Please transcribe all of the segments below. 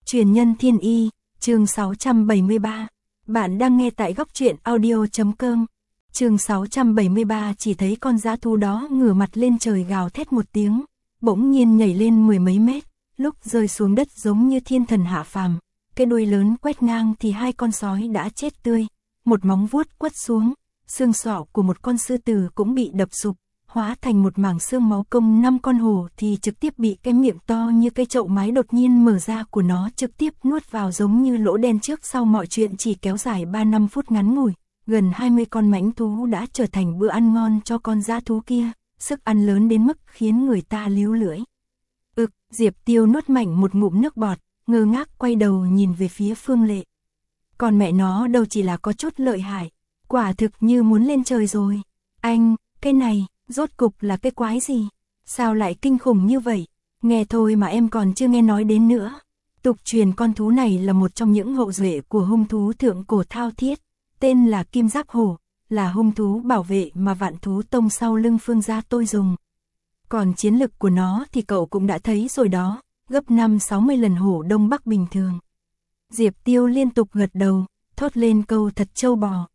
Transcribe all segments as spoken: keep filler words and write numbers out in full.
Truyền nhân thiên y, chương sáu trăm bảy mươi ba. Bạn đang nghe tại góc truyện audio.com. Chương sáu trăm bảy mươi ba. Chỉ thấy con dã thú đó ngửa mặt lên trời gào thét một tiếng, bỗng nhiên nhảy lên mười mấy mét, lúc rơi xuống đất giống như thiên thần hạ phàm. Cái đuôi lớn quét ngang thì hai con sói đã chết tươi, một móng vuốt quất xuống, xương sọ của một con sư tử cũng bị đập sụp, hóa thành một mảng xương máu. Công năm con hổ thì trực tiếp bị cái miệng to như cái chậu mái đột nhiên mở ra của nó trực tiếp nuốt vào giống như lỗ đen. Trước sau mọi chuyện chỉ kéo dài ba năm phút ngắn ngủi, gần hai mươi con mãnh thú đã trở thành bữa ăn ngon cho con dã thú kia, sức ăn lớn đến mức khiến người ta líu lưỡi. Ực, Diệp Tiêu nuốt mạnh một ngụm nước bọt, ngơ ngác quay đầu nhìn về phía Phương Lệ. Còn mẹ nó đâu chỉ là có chút lợi hại, quả thực như muốn lên trời rồi. Anh, cái này, rốt cục là cái quái gì? Sao lại kinh khủng như vậy? Nghe thôi mà em còn chưa nghe nói đến nữa. Tục truyền con thú này là một trong những hậu duệ của hung thú thượng cổ thao thiết, tên là Kim Giáp Hổ, là hung thú bảo vệ mà Vạn Thú Tông sau lưng Phương gia tôi dùng. Còn chiến lực của nó thì cậu cũng đã thấy rồi đó, gấp năm sáu mươi lần hổ Đông Bắc bình thường. Diệp Tiêu liên tục gật đầu, thốt lên câu thật trâu bò.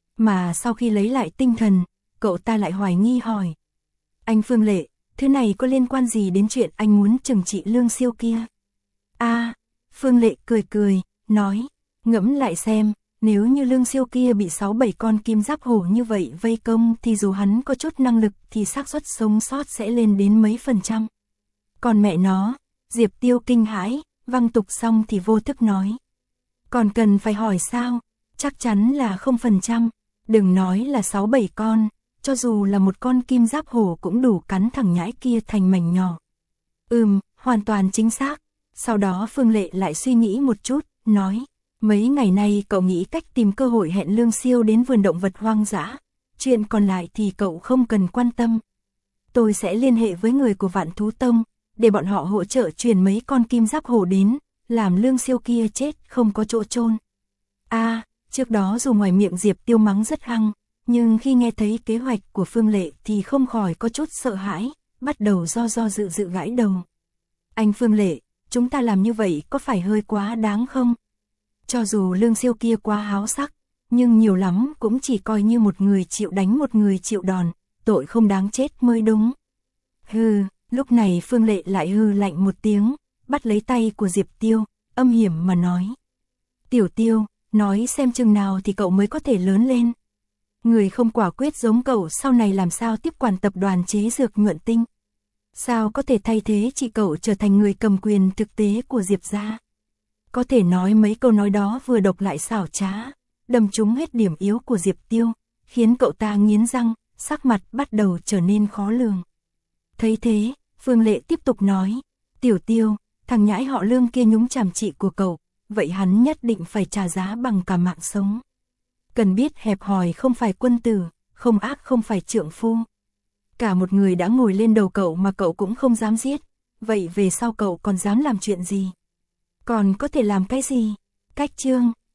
Mà sau khi lấy lại tinh thần, cậu ta lại hoài nghi hỏi. Anh Phương Lệ, thứ này có liên quan gì đến chuyện anh muốn trừng trị Lương Siêu kia? À, Phương Lệ cười cười, nói, ngẫm lại xem, nếu như Lương Siêu kia bị sáu bảy con kim giáp hổ như vậy vây công thì dù hắn có chút năng lực thì xác suất sống sót sẽ lên đến mấy phần trăm. Còn mẹ nó, Diệp Tiêu kinh hãi, văng tục xong thì vô thức nói. Còn cần phải hỏi sao, chắc chắn là không phần trăm, đừng nói là sáu bảy con. Cho dù là một con kim giáp hổ cũng đủ cắn thằng nhãi kia thành mảnh nhỏ. Ừm, hoàn toàn chính xác. Sau đó Phương Lệ lại suy nghĩ một chút, nói, mấy ngày nay cậu nghĩ cách tìm cơ hội hẹn Lương Siêu đến vườn động vật hoang dã. Chuyện còn lại thì cậu không cần quan tâm. Tôi sẽ liên hệ với người của Vạn Thú Tông, để bọn họ hỗ trợ truyền mấy con kim giáp hổ đến, làm Lương Siêu kia chết không có chỗ chôn. À, trước đó dù ngoài miệng Diệp Tiêu mắng rất hăng, nhưng khi nghe thấy kế hoạch của Phương Lệ thì không khỏi có chút sợ hãi, bắt đầu do do dự dự gãi đầu. Anh Phương Lệ, chúng ta làm như vậy có phải hơi quá đáng không? Cho dù Lương Siêu kia quá háo sắc, nhưng nhiều lắm cũng chỉ coi như một người chịu đánh một người chịu đòn, tội không đáng chết mới đúng. Hừ, lúc này Phương Lệ lại hừ lạnh một tiếng, bắt lấy tay của Diệp Tiêu, âm hiểm mà nói. Tiểu Tiêu, nói xem chừng nào thì cậu mới có thể lớn lên. Người không quả quyết giống cậu sau này làm sao tiếp quản tập đoàn chế dược Nhuận Tinh? Sao có thể thay thế chị cậu trở thành người cầm quyền thực tế của Diệp gia? Có thể nói mấy câu nói đó vừa độc lại xảo trá, đâm trúng hết điểm yếu của Diệp Tiêu, khiến cậu ta nghiến răng, sắc mặt bắt đầu trở nên khó lường. Thấy thế, Phương Lệ tiếp tục nói, Tiểu Tiêu, thằng nhãi họ Lương kia nhúng chàm chị của cậu, vậy hắn nhất định phải trả giá bằng cả mạng sống. Cần biết hẹp hòi không phải quân tử, không ác không phải trượng phu. Cả một người đã ngồi lên đầu cậu mà cậu cũng không dám giết, vậy về sau cậu còn dám làm chuyện gì? Còn có thể làm cái gì? Cách chương,